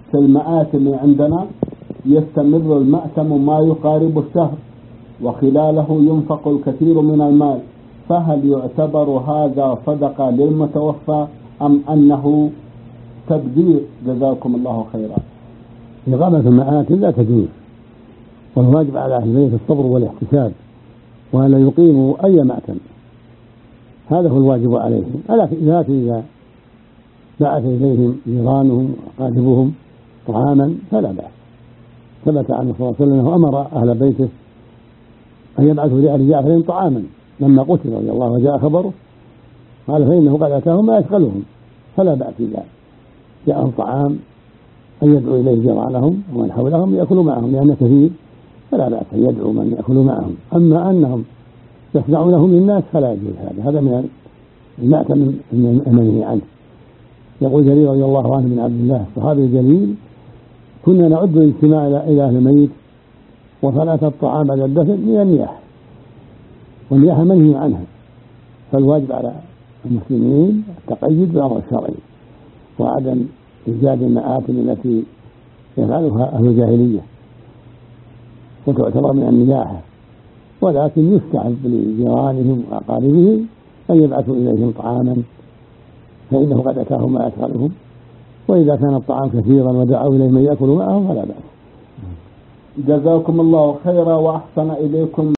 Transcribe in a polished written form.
في المآتم عندنا يستمر المأتم ما يقارب الشهر وخلاله ينفق الكثير من المال، فهل يعتبر هذا صدقة للمتوفى أم أنه تبذير؟ جزاكم الله خيرا. إقامة المآتم لا تجوز، والواجب على أهل البيت الصبر والاحتساب وأن لا يقيموا أي مأتم، هذا هو الواجب عليهم. لكن إذا بعث إليهم جيرانهم وأقاربهم طعاما فلا بأس. ثبت عنه صلى الله عليه وسلم أنه أمر أهل بيته أن يبعثوا لأهل جعفر طعاما لما قتل رضي الله وجاء خبره، قال فإنه قد أتاهم ما يشغلهم، فلا بأس إذا جاءهم طعام أن يدعو إليه جيرانهم ومن حولهم يأكلوا معهم لأن كثير، فلا بأس أن يدعو من يأكلوا معهم. أما أنهم يصنعونه للناس فلا يجوز هذا من المأتم المنهي عنه. يقول جرير رضي الله عنه بن عبد الله الصحابي الجليل: كنا نعد الاجتماع إلى أهل الميت وصلاة الطعام بعد الدفن من النياحة، والنياحة منهي عنها، فالواجب على المسلمين التقيد بالأمر الشرعي وعدم إيجاد المآتم التي يفعلها أهل الجاهلية وتعتبر من النياحة، ولكن يستحب لجيرانهم وأقاربهم أن يبعثوا إليهم طعاما فإنه قد أتاهم ما يشغلهم، وإذا كان الطعام كثيرا ودعوا إليه من يأكل معهم فلا بأس. جزاكم الله خيرا وأحسن إليكم.